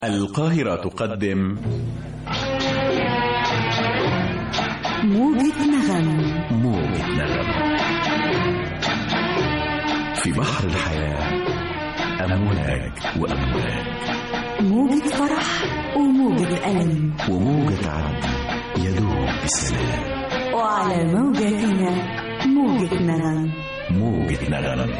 القاهرة تقدم موجة نغم. موجة نغم في بحر الحياة، أمواج وأمواج، موجة فرح وموجة ألم، وموجة عدل يدوب بالسلام، وعلى موجتنا موجة نغم. موجة نغم.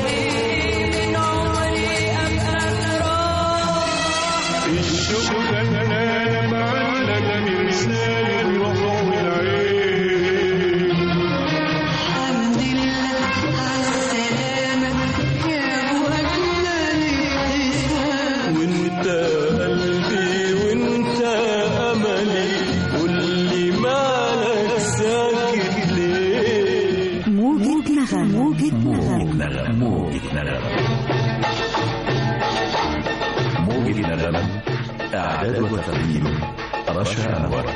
الشوق كان معلق من لسان الروح والعين. الحمد لله على السلامة يا أبو أجمل ابتسام. وانت قلبي وانت أملي، قولي مالك ساكت ليه؟ موجة نغم. موجة نغم. نغم. موجة نغم. موجة نغم. إعداد وتقديم رشا أنور.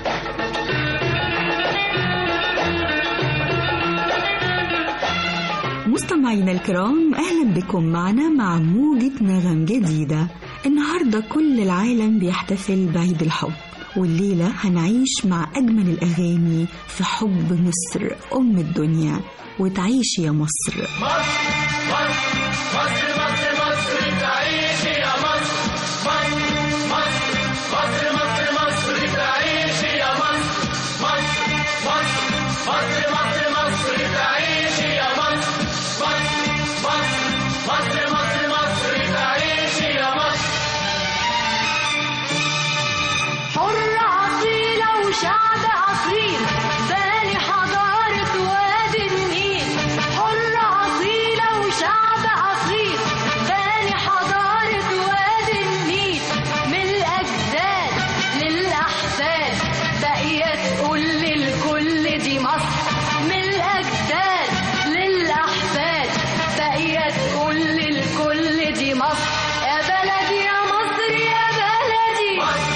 مستمعينا الكرام، أهلا بكم معنا مع موجة نغم جديدة. النهاردة كل العالم بيحتفل بعيد الحب، والليلة هنعيش مع أجمل الأغاني في حب مصر أم الدنيا. وتعيش يا مصر. شعب أصيل باني حضارة وادي النيل، حرة أصيلة وشعب أصيل باني حضارة وادي النيل. من الأجداد للأحفاد بقية تقول للكل دي مصر. من الأجداد للأحفاد بقية تقول للكل دي مصر. يا بلدي يا مصر يا بلدي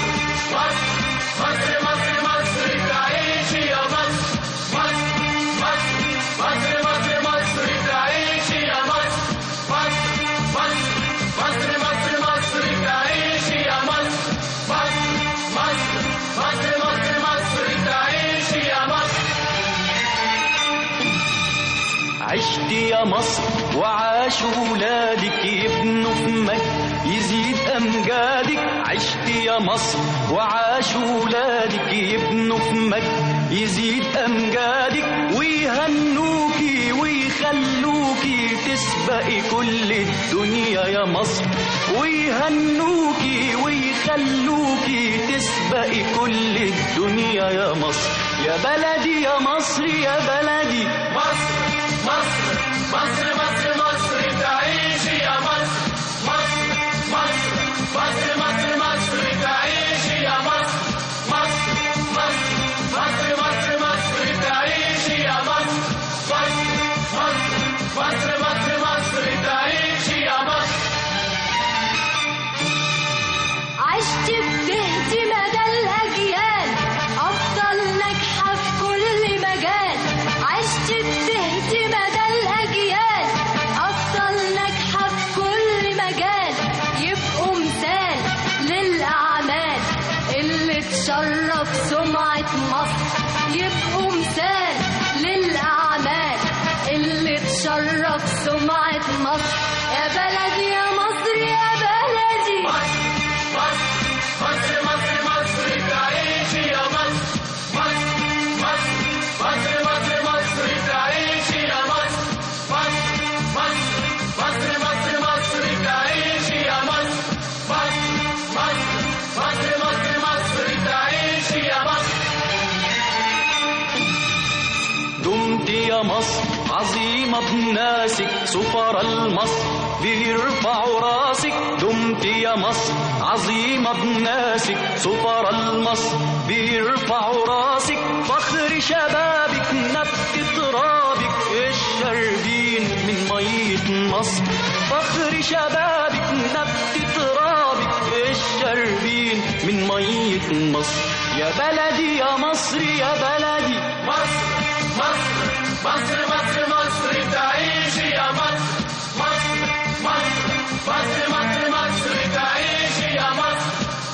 عشت يا مصر وعاش ولادك يبنوا في مجد يزيد أمجادك. عشت يا مصر وعاش ولادك يبنوا في مجد يزيد أمجادك، ويهنوكي ويخلوكي تسبقي كل الدنيا يا مصر. ويهنوكي ويخلوكي تسبقي كل الدنيا يا مصر. يا بلدي يا مصر يا بلدي مصر مصر مصر مصر مصر تعيشي يا مصر. مصر مصر مصر مصر مصر تعيشي يا مصر. مصر مصر مصر مصر مصر تعيشي يا مصر. مصر مصر مصر مصر مصر تعيشي يا مصر. عشت بتهدي مدى الأجيال أفضل ناجحة في كل مجال. عشت بتهدي مدى الأجيال أفضل ناجحة في كل مجال. يبقوا مثال للأعمال اللي تشرف سمعة مصر. يبقوا مثال للأعمال اللي تشرف سمعة مصر. يا بلدي يا مصر يا بلدي مصر مصر مصر مصر تعيشي يا مصر. مصر مصر مصر مصر مصر تعيشي يا مصر. مصر مصر مصر مصر مصر تعيشي يا مصر. مصر مصر مصر مصر مصر تعيشي يا مصر. دمت يا مصر عظيمة بناسك، سفر المصر بيرفعوا راسك. دمت يا مصر عظيمة بناسك، سفر المصر بيرفعوا راسك. فخر شبابك نبت ترابك الشربين من مية مصر. فخر شبابك نبت ترابك الشربين من مية مصر. يا بلدي يا مصر يا بلدي مصر مصر مصر مصر مصر تعيشي يا مصر. مصر مصر مصر مصر مصر تعيشي يا مصر.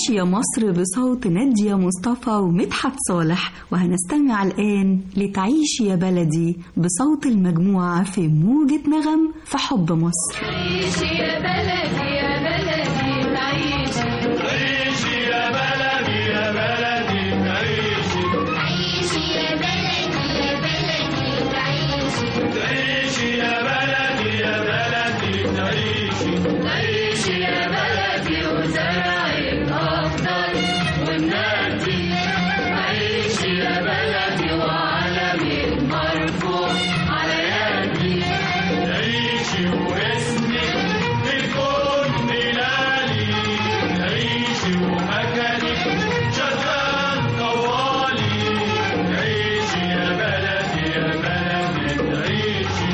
تعيش يا مصر بصوت نادية مصطفى ومدحت صالح، وهنستمع الآن لتعيش يا بلدي بصوت المجموعة في موجة نغم في حب مصر. عيش يا بلدي يا بلدي تعيش، عيش يا بلدي يا بلدي تعيش، عيش يا بلدي يا بلدي تعيش، عيش يا بلدي يا بلدي تعيش، عيش يا بلدي وزرعك أخضر والنادي، عيش يا بلدي وعلمك مرفوع على يدي، عيشي واسمك بكل ملالي، عيشي ومكانك شغال طوالي، عيشي يا بلدي يا بلدي تعيشي،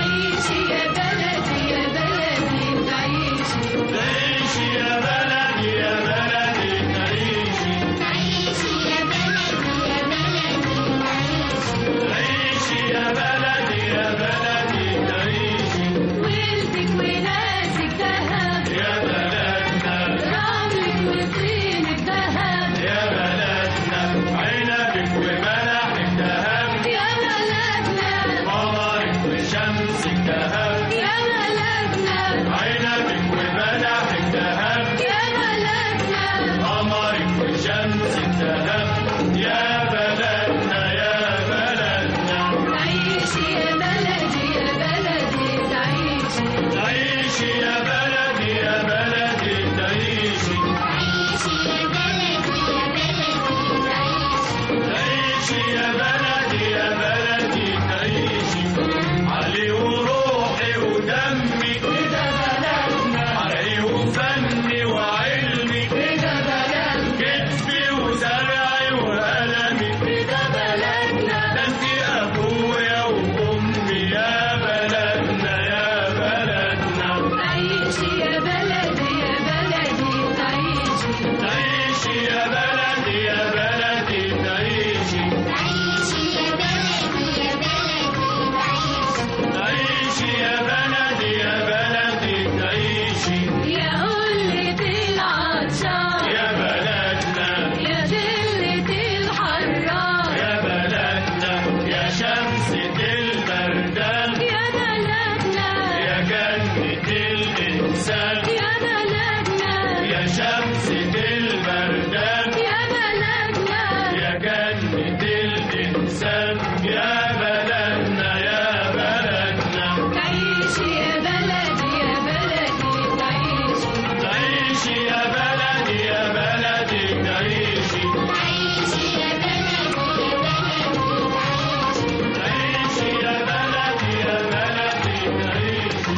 عيش يا بلدي يا بلدي تعيش، عيشي يا بلدي يا بلدي تعيشي، عيش يا بلدي يا بلدي تعيش، عيشي يا بلدي يا بلدي تعيشي، ولدك وناسك دهب يا بلدنا رملك وطينك دهب يا بلدنا، عنبك وملحك دهب، يا بلدنا قمرك وشمسك دهب، يا بلدنا عنبك وملحك دهب، يا بلدنا قمرك وشمسك دهب، يا بلدنا يا بلدنا، عيش يا بلدي يا بلدي تعيش، تعيشي يا بلدي يا بلدي تعيشي، عيش يا بلدي يا بلدي تعيش، تعيشي يا بلدي يا بلدي تعيشي، علي وروحي ودمي ده بلدنا علي وفني وعلمي ده بلدنا كتفي وزرعي وقلمي، ده بلدنا ده انت ابويا وامي يا بلدنا يا بلدنا، عيش يا بلدي يا بلدي تعيش، تعيشي يا بلدي يا بلدي تعيشي، عيش يا بلدي يا بلدي تعيش، تعيشي يا بلدي يا بلدي تعيشي، يا قلة العطشان يا بلدنا يا دلة الحران يا بلدنا، يا شمسة البردان، يا بلدنا يا جنة الإنسان، يا بلدنا يا شمسة البردان، يا بلدنا يا جنة الإنسان، يا بلدنا يا بلدنا، تعيش يا بلدي يا بلدي تعيش، تعيشي يا بلدي يا بلدي تعيشي، عيش يا بلدي يا بلدي تعيش، تعيشي يا بلدي يا بلدي تعيشي.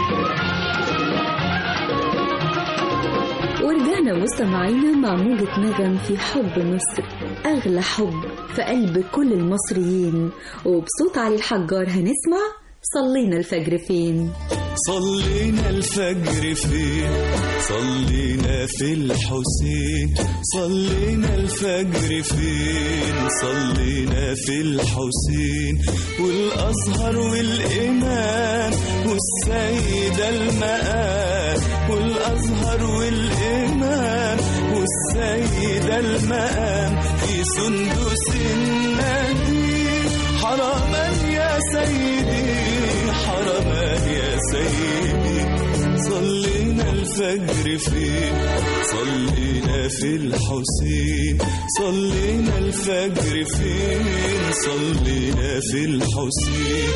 ورجعنا مستمعينا مع موجة نغم في حب مصر، أغلى حب في قلب كل المصريين، وبصوت علي الحجار هنسمع صلينا الفجر فين. صلينا الفجر فين، صلينا في الحسين، صلينا الفجر فين، صلينا في الحسين، والأزهر والإمام والسيدة المقام، والأزهر والإمام والسيدة المقام، في سندس النبي حرما يا سيدي، حرما يا سيدي، صلينا الفجر فين، صلينا في الحسين، صلينا الفجر فين، صلينا في الحسين.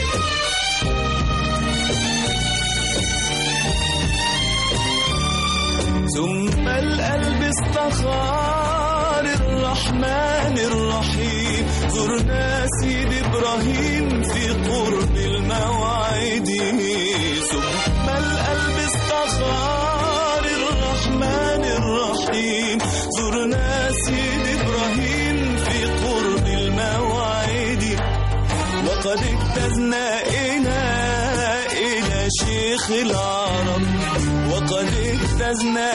ثم القلب استخار الرحمن الرحيم، زرنا سيد إبراهيم في قرب الموعد، ثم القلب استخار الرحمن الرحيم، زرنا سيد إبراهيم في قرب الموعد، وقد اجتزنا إلى شيخ العرب، وقد اجتزنا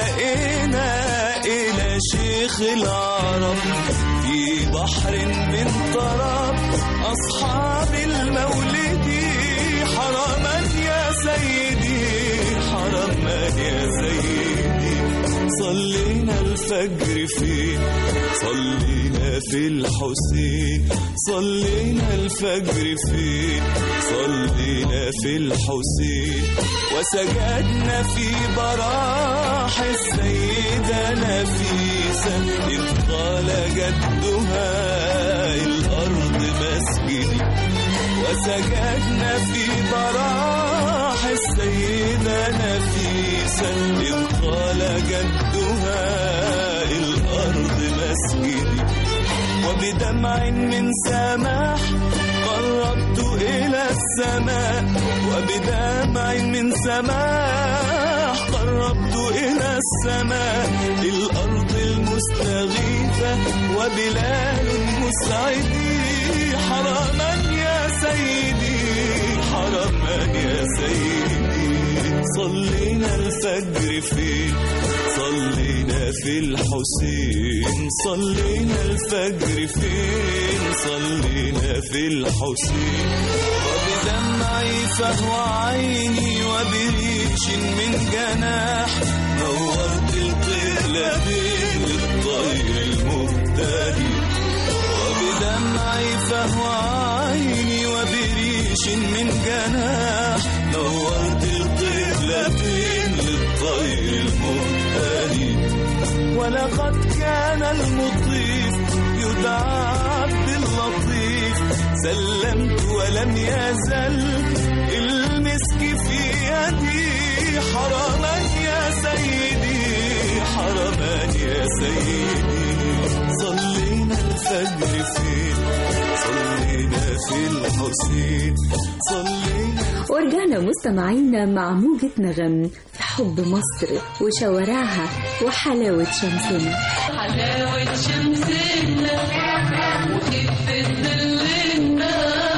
إلى شيخ العرب، في بحر من طرب أصحاب المولد، حرما يا سيدي، حرما يا سيدي، صلينا الفجر الفجر فين صلينا في الحسين صلينا الفجر فين صلينا في الحسين وسجدنا في براح السيدة نفيسة إذ قال جدها الأرض مسجدي وسجدنا في براح السيدة نفيسة إذ قال جدها الأرض مسجدي وبدمع من سماح قربت إلى السماء وبدمع من سماح قربت إلى السماء الأرض المستغيثة وبلال مسعدي حرما يا سيدي حرما يا سيدي صلينا الفجر فين صلينا في الحسين صلينا الفجر فين صلينا في الحسين وبدمعي فهو عيني وبريش من جناح نورت القبلتين للطير المهتدي وبدمعي فهو عيني وبريش من جناح نورت القبلتين للطير المهتدي ولقد كان المطيف يدعى عبد اللطيف سلمت ولم يزل المسك في يدي حرما يا سيدي حرما يا سيدي صلينا الفجر فين صلينا في الحسين صلينا. ورجعنا مستمعينا مع موجة نغم في حب مصر وشوارعها وحلاوة شمسنا حلاوة شمسنا وخفة ظلنا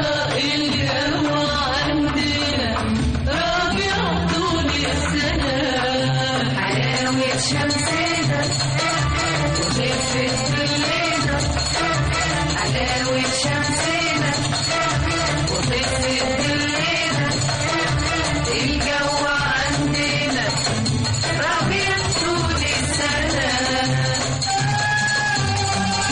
الجو عندنا ربيع طول السنة حلاوة شمسنا وخفة ظلنا حلاوة شمسنا وخفة ظلنا الجو عندنا ربيع طول السنة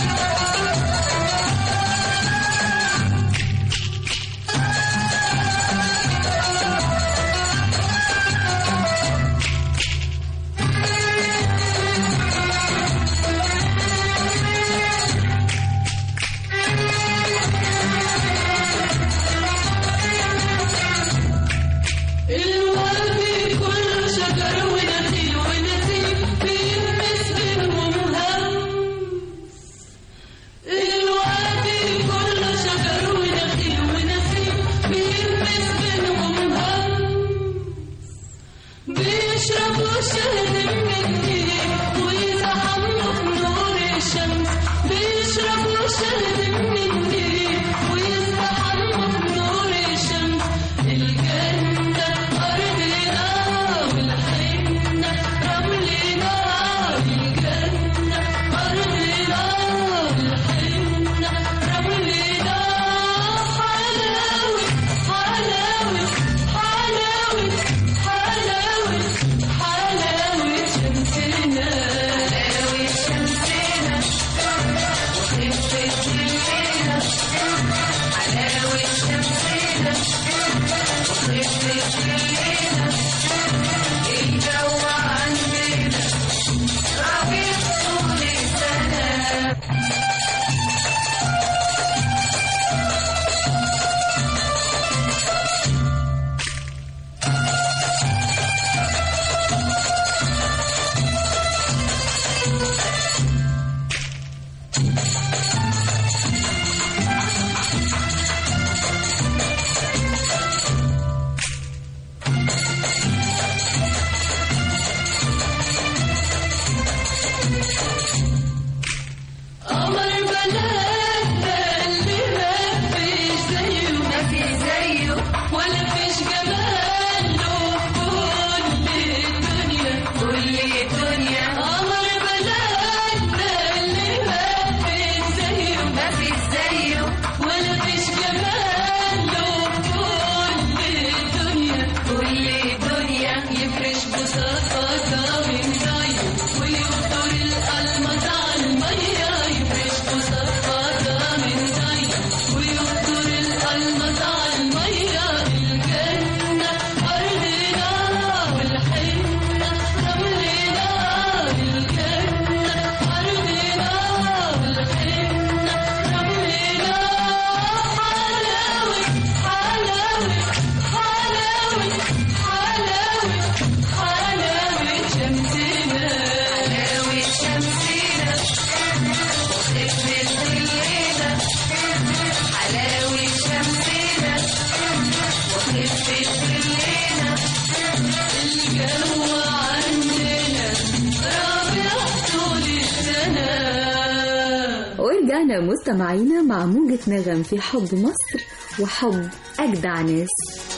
ورجعنا مستمعينا مع موجة نغم في حب مصر وحب أجدع ناس.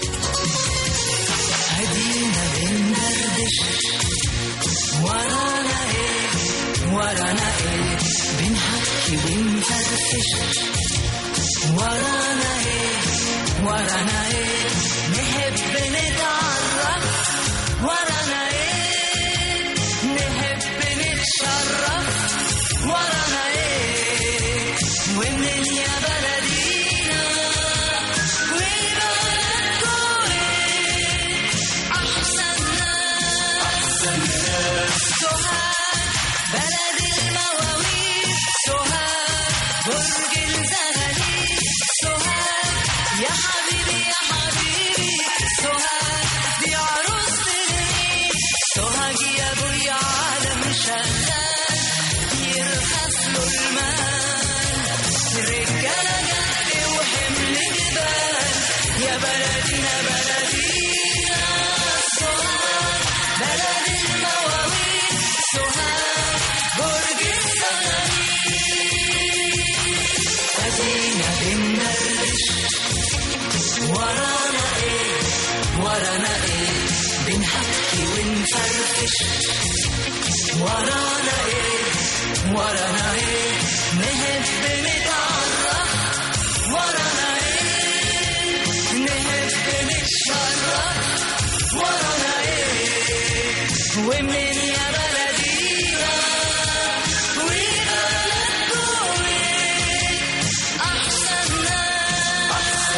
هدينا بندردش ورانا ايه ورانا ايه بنحكي ونفرفش ورانا ايه ورانا ايه نحب نتعرف ورانا ايه نحب نتشرف ورانا ايه ومن يا بلدينا وبلدكم ايه احسن ناس سوهاج بلد المواويل سوهاج برج الزغاليل سوهاج يا حبيبي يا حبيبي سوهاج دي عروستي سوهاج يا ابويا عالم شغال يرخص له المال رجاله جد وحمل جبال يا بلدينا بلدينا سوهاج بلد المواويل سوهاج برج الزغاليل ادينا بندردش ورانا ايه ورانا ايه بنحكي ونفرفش ورانا ايه ورانا ايه نحب نتعرف ورانا ايه نحب نتشرف ورانا ايه ومن يا بلدينا وبلدكم ايه احسن ناس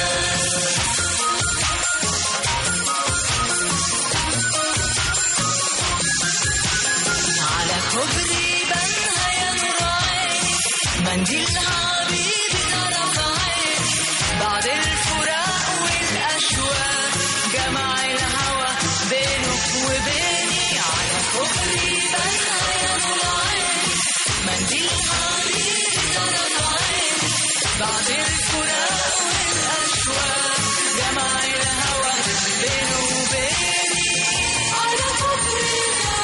على كوبري بنها يا نور عيني منديل حبيبي طرف عيني بعد الفراق والاشواق جمع الهوى بينك وبيني على كوبري بنها يا نور عيني منديل حبيبي طرف عيني بعد الفراق والاشواق جمع الهوى بينه وبيني على كوبري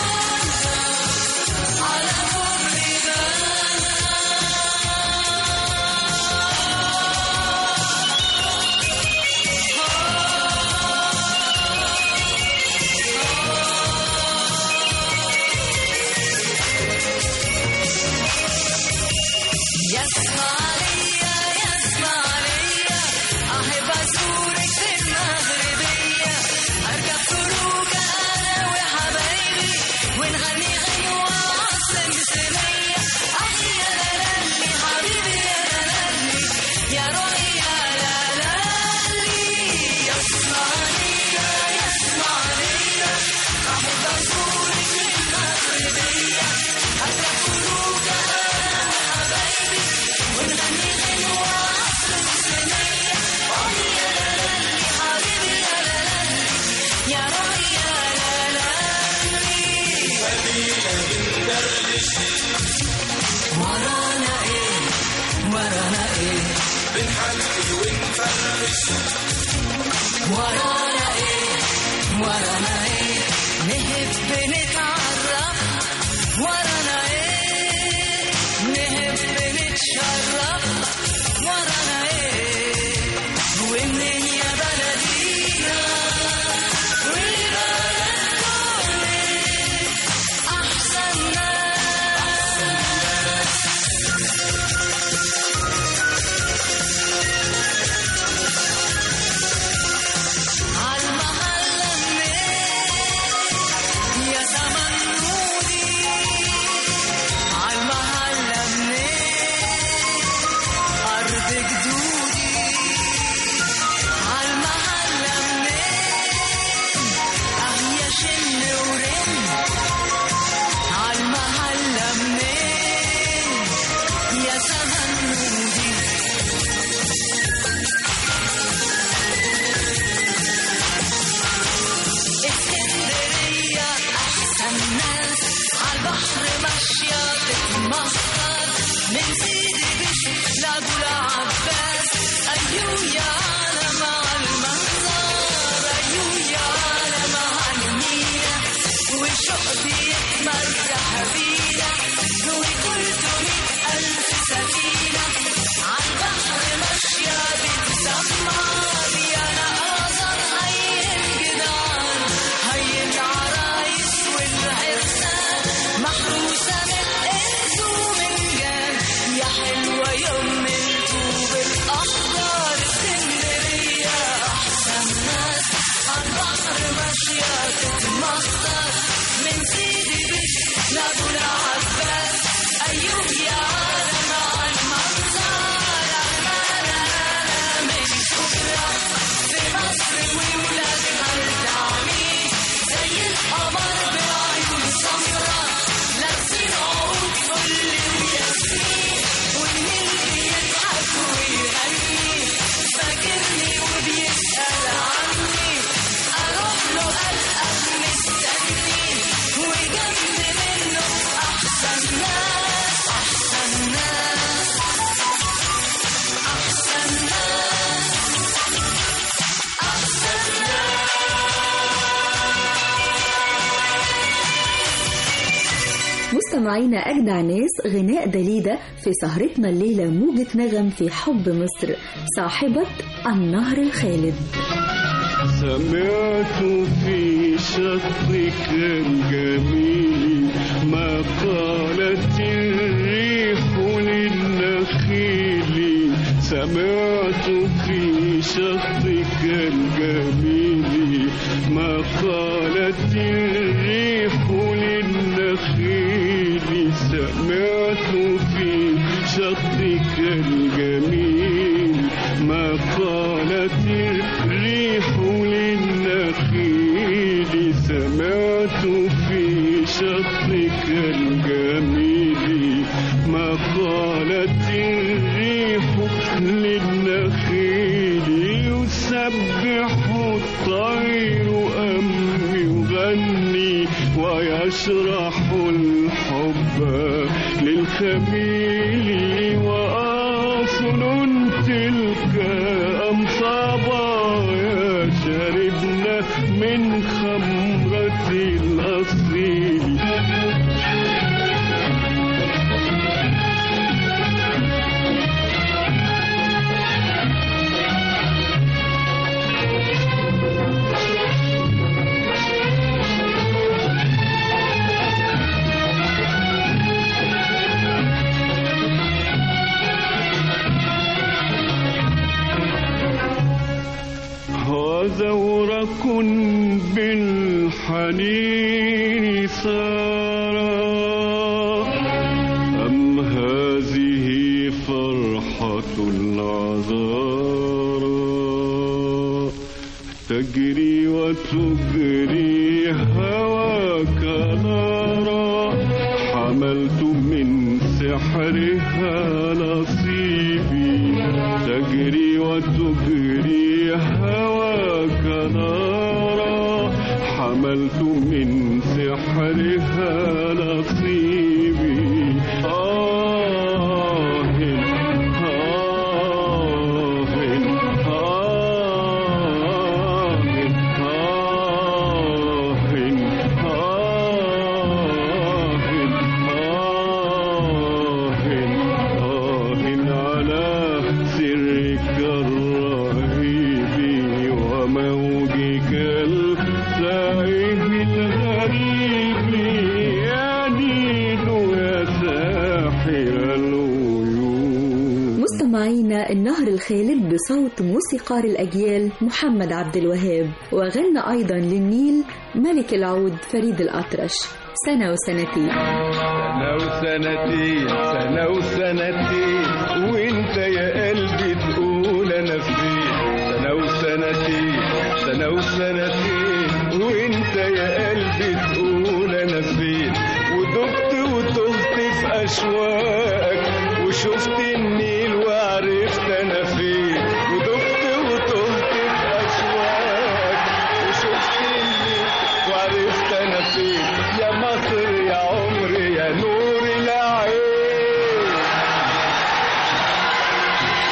على كوبري يسمع ليا يسمع ليا أحب أزورك في المغربية أركب فلوكة أنا وحبايبي ونغني غنوة عالسن بسمية أحيي يا لالي حبيبي يا لالي يا روحي يا لالي يسمع ليا يسمع ليا أحب أزورك في المغربية أركب فلوكة أنا وحبايبي ونغني غنوة عالسن بسمية أحيي يا لالي حبيبي يا لالي يا روحي يا لالي ورانا ايه ورانا ايه بنحكي ونفرفش ورانا ايه ورانا ايه نحب نتعرف ورانا ايه نحب نتشرف ورانا ايه ومنين يا بلدينا وبلدكم ايه احسن ناس عالمحلة منين مستمعينا أجدع ناس غناء دليدة في سهرتنا الليلة موجة نغم في حب مصر صاحبة النهر الخالد. سمعت في شطك الجميل ما قالت الريح للنخيل. سمعت في شطك الجميل ما قالت الريح للنخيل. سمعت في شطك الجميل ما قالت الريح للنخيل. سمعت في شطك الجميل ما قالت الريح للنخيل. يسبح الطير أم يغني ويشرح الحب للخميل. وأصل تلك أم صبايا شربنا من خمرة الأصيل. وزورق بالحنين سارا أم هذه فرحة العذارى. تجري وتجري هواك نارا حملت من سحرها نصيبي. تجري وتجري هواك نارا حملت من سحرها نصيبي. مستمعينا النهر الخالد بصوت موسيقار الأجيال محمد عبد الوهاب، وغنى أيضا للنيل ملك العود فريد الأطرش. سنة وسنتين سنة وسنتين سنة وسنتين وانت يا قلبي تقول انا فين. سنة وسنتين سنة وسنتين وانت يا قلبي تقول انا فين. ودبت وتهت في اشواقك وشفت النيل وعرفت انا فين. ودبت وتهت في اشواقك وشفت النيل وعرفت انا فين. يا مصر يا عمري يا نور العين.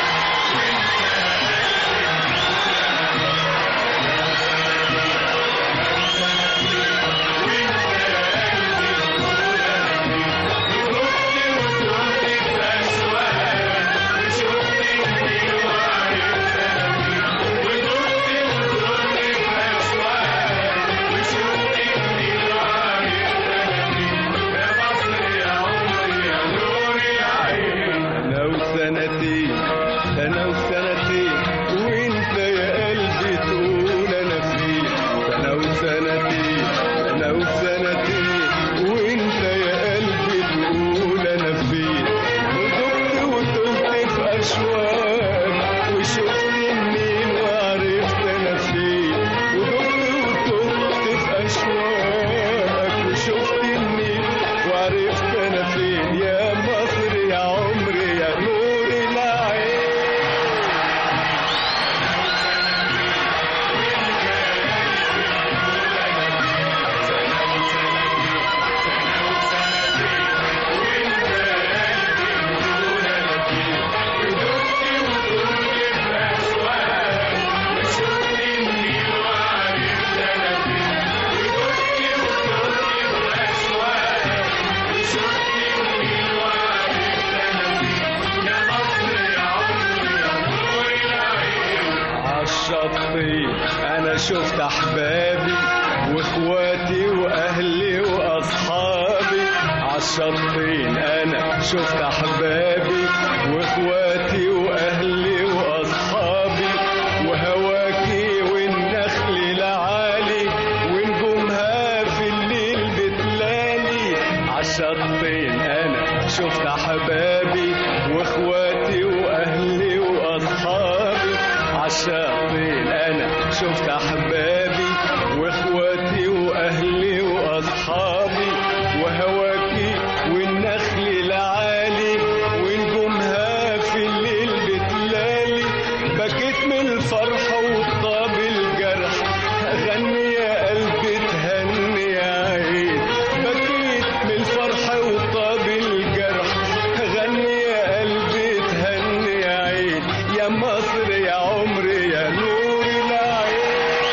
عالشطين انا شفت احبابي واخواتي واهلي واصحابي. عالشطين انا شفت احبابي واخواتي واهلي واصحابي، وهواكي والنخل العالي ونجومها في الليل بتلالي. عالشطين انا شفت احبابي واخواتي واهلي واصحابي. عالشطين انا شفت احبابي واخواتي واهلي واصحابي، وهواكي والنخل العالي ونجومها في الليل بتلالي. بكيت من الفرحة وطاب الجرح، غني يا قلبي تهني يا عين. بكيت من الفرحة وطاب الجرح، غني يا قلبي تهني يا عين. يا مصر يا عمري يا نور العين.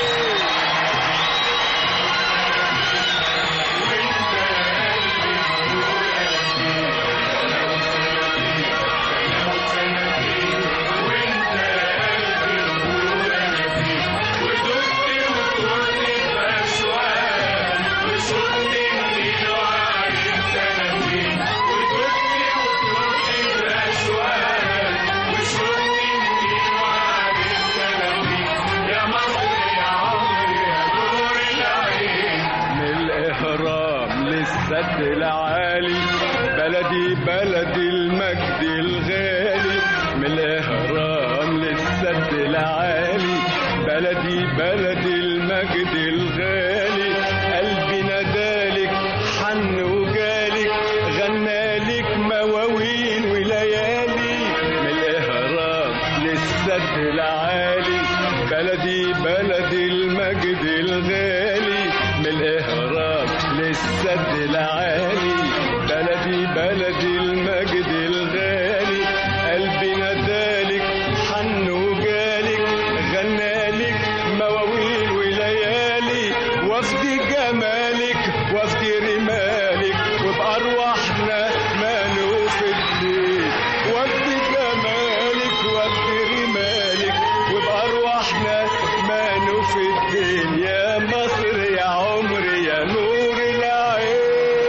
السد العالي بلدي بلدي المجد الغالي. من الإهرام للسد العالي بلدي بلدي المجد الغالي. قلبي نادالك حن وجالك، غنالك مواويل وليالي. من الإهرام للسد العالي بلدي بلدي المجد الغالي. من الإهرام للسد العالي بلدي بلدي المجد الغالي. قلبي نادالك حن وجالك، غنالك مواويل وليالي. وفدي جمالك وفدي رمالك، وبأرواحنا ما نوفدك. وفدي جمالك وفدي رمالك، وبأرواحنا ما نوفدك. يا مصر يا عمري يا نور العين.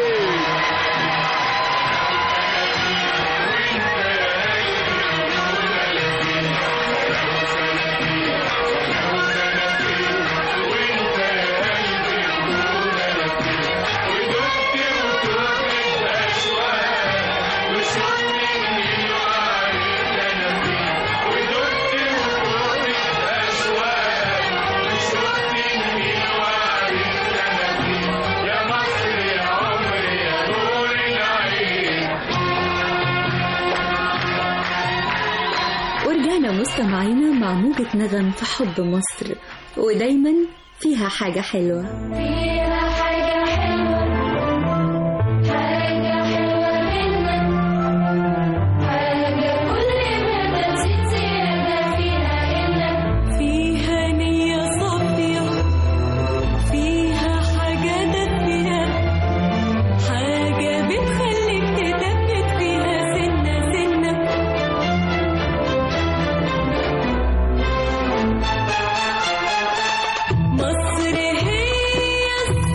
ورجعنا مستمعينا مع موجة نغم في حب مصر، ودايما فيها حاجة حلوة. فيها حاجة حلوة، حاجة حلوة منك، حاجة كل ما تزيد زيادة فيها إنك. فيها نية صافية، فيها حاجة دافية، حاجة بتخليك تثبت فيها سنة سنة. مصر هي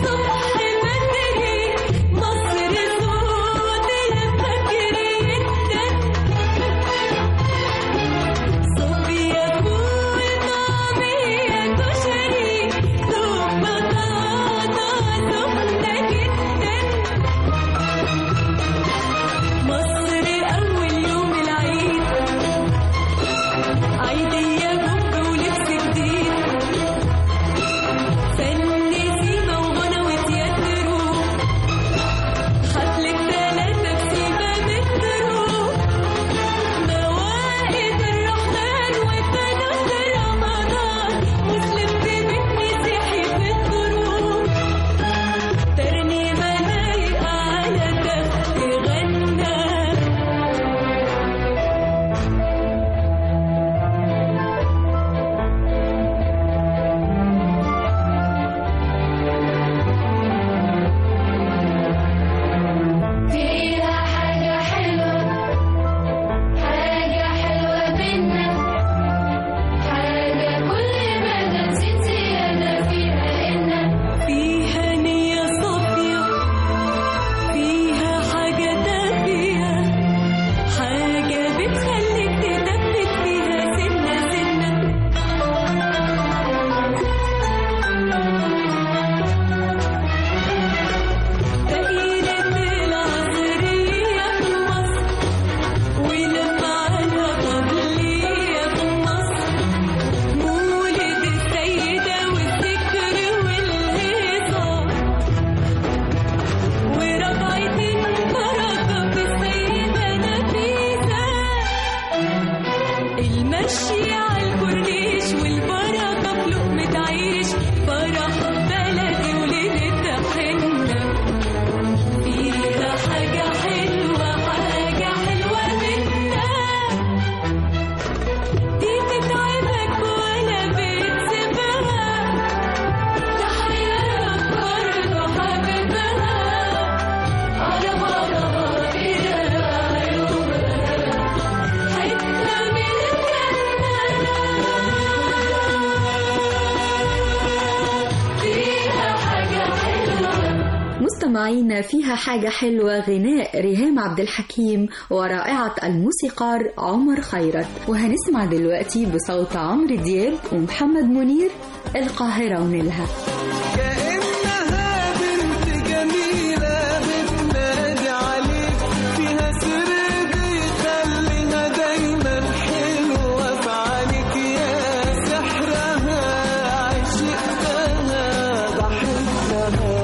مستمعينا فيها حاجة حلوة، غناء ريهام عبد الحكيم ورائعة الموسيقار عمر خيرت. وهنسمع دلوقتي بصوت عمرو دياب ومحمد منير القاهرة ونيلها. كأنها بنت جميلة بتنادي عليك، فيها سر بيخليها دايما حلوة في عينيك، يا سحرها عشقتها بحبها.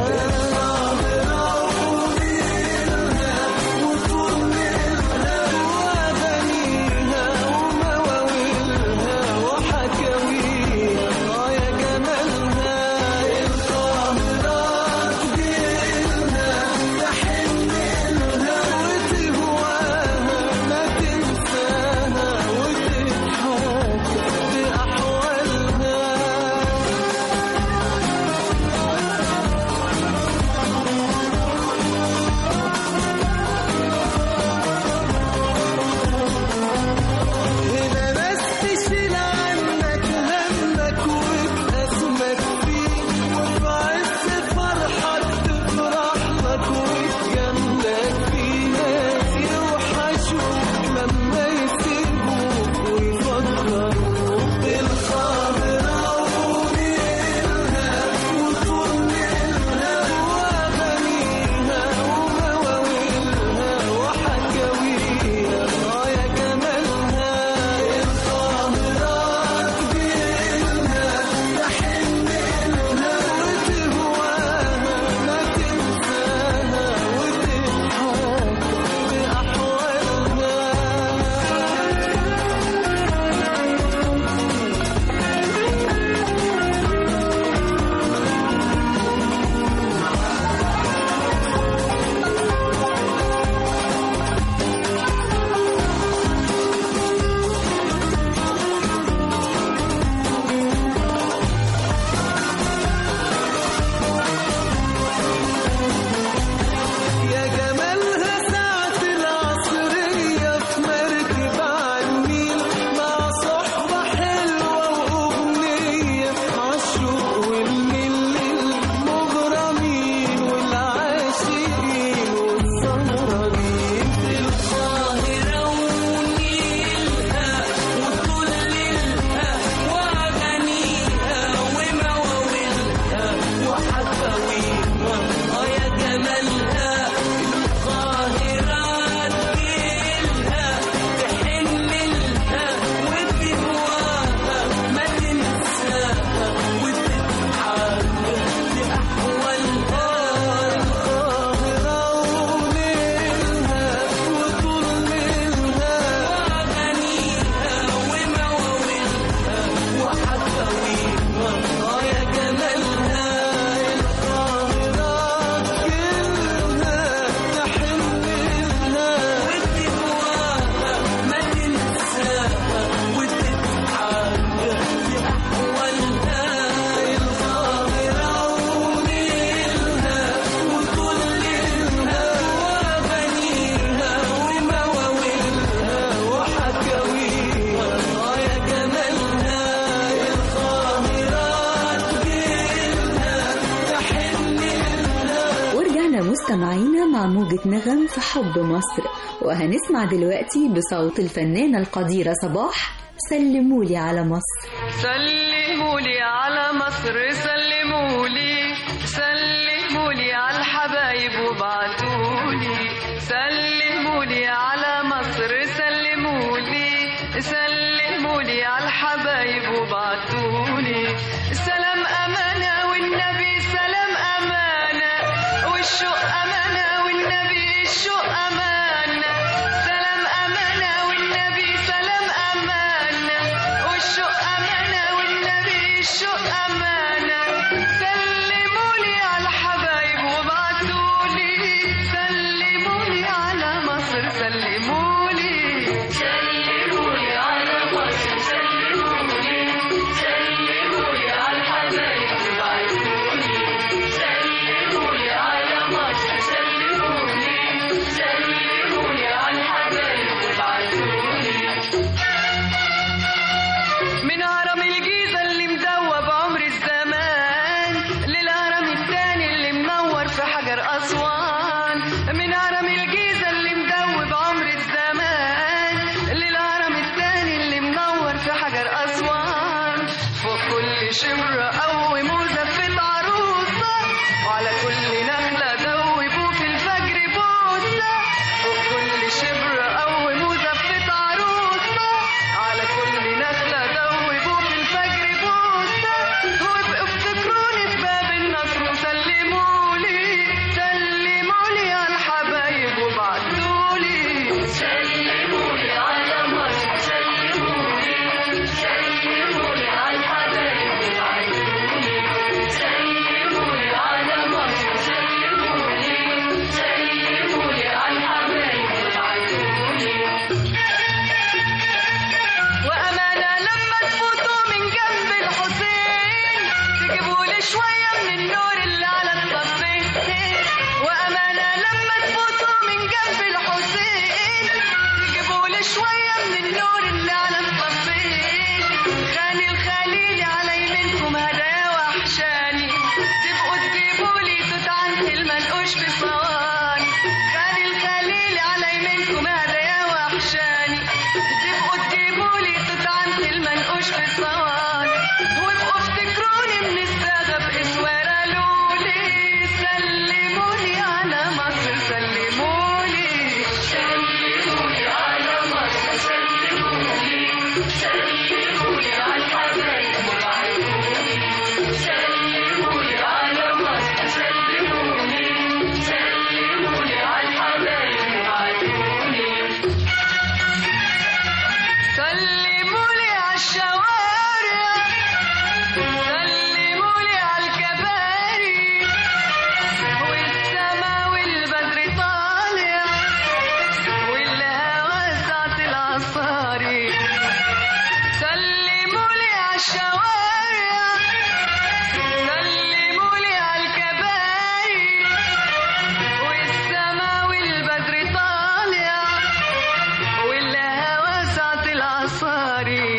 مستمعينا مع موجة نغم في حب مصر، وهنسمع دلوقتي بصوت الفنانة القديرة صباح سلمولي على مصر. سلمولي على مصر، سلمولي سلمولي على الحبايب وابعتولي، سلمولي على مصر، سلمولي سلمولي على الحبايب وابعتولي. سلام أمانة والنبي سلام أمانة، والشوق أمانة والنبي الشوق أمانة. سلام أمانة والنبي سلام أمانة، والشوق أمانة والنبي الشوق أمانة. سلمولي على الحبايب وابعتولي، سلمولي على مصر، سلمولي سلمولي على مصر، سلمولي سلمولي على الحبايب شبر قوي مزفت عروسة وعلى كل نخلة دوبوا في الفجر بوسة فوق كل شبر قوي مزفت عروسة على كل نخلة دوبوا في الفجر بوسة وابقوا افتكروني في باب النصر وسلمولي سلمولي على الحبايب وبعتولي سلمولي على مصر سلمولي سلمولي على الحبايب وبعتولي سلمولي على مصر سلمولي سلمولي على الحبايب وبعتولي وأمانة لما تفوتوا من جنب الحسين تجيبولي شوية من النور اللي على الصفين وأمانة لما تفوتوا من جنب الحسين تجيبولي شوية من النور اللي على الصفين خاني الخليل على يمينكم هدايا وحشاني تبقوا تجيبولي توت عنتي المنقوش في صواني خاني الخليل على يمينكم هدايا وحشاني تبقوا تجيبولي توت عنتي المنقوش في صواني وابقوا افتكروني من الساغة بإسوارة لولي سلموني على مصر سلموني سلموني على مصر سلموني سلموني على الحبايب وبعتولي سلموني على مصر سلموني سلموني على الحبايب وبعتولي سلمولي على الشوارع سلمولي على الكباري والسما والبدر طالع والهوا ساعة العصاري سلمولي على الشوارع سلمولي على الكباري والسما والبدر طالع والهوا ساعة العصاري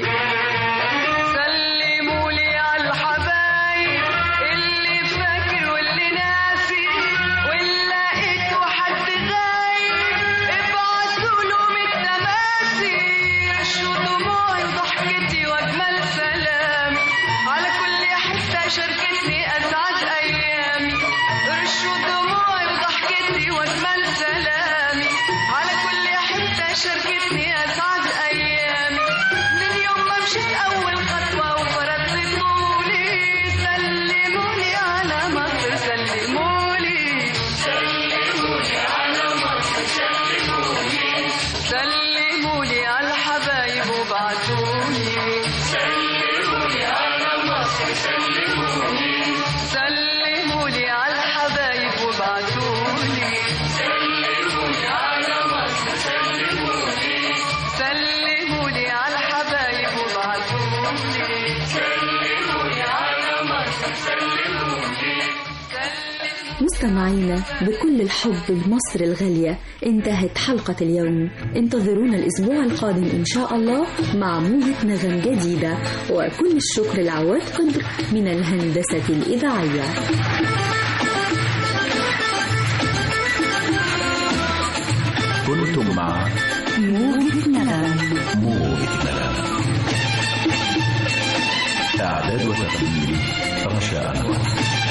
سلمولي على الحبايب اللي فاكر واللي ناسي واللي لقيته حد غايب ابعتوا لهم التماسي رشوا دموعي وضحكتي واجمل سلامي على كل حتة شاركتني اسعد ايامي رشوا دموعي وضحكتي واجمل سلامي على كل حتة شاركتني اسعد ايامي من يوم ما مشيت اول خطوة وفرضت طولي سلموني على مصر سلمولي سلموني على مصر سلمولي سلمولي على الحبايب وبعتولي سلمولي على مصر سلمولي سلمولي على الحبايب وبعتولي سلمولي على مصر سلمولي سلمولي على الحبايب وبعتولي سلمولي على مصر سلمولي مستمعينا بكل الحب لمصر الغالية انتهت حلقة اليوم. انتظرونا الأسبوع القادم إن شاء الله مع موجة نغم جديدة وكل الشكر لعواد قدر من الهندسة الإذاعية. كنتم مع موجة نغم. موجة نغم. إعداد وتقديم رشا أنور.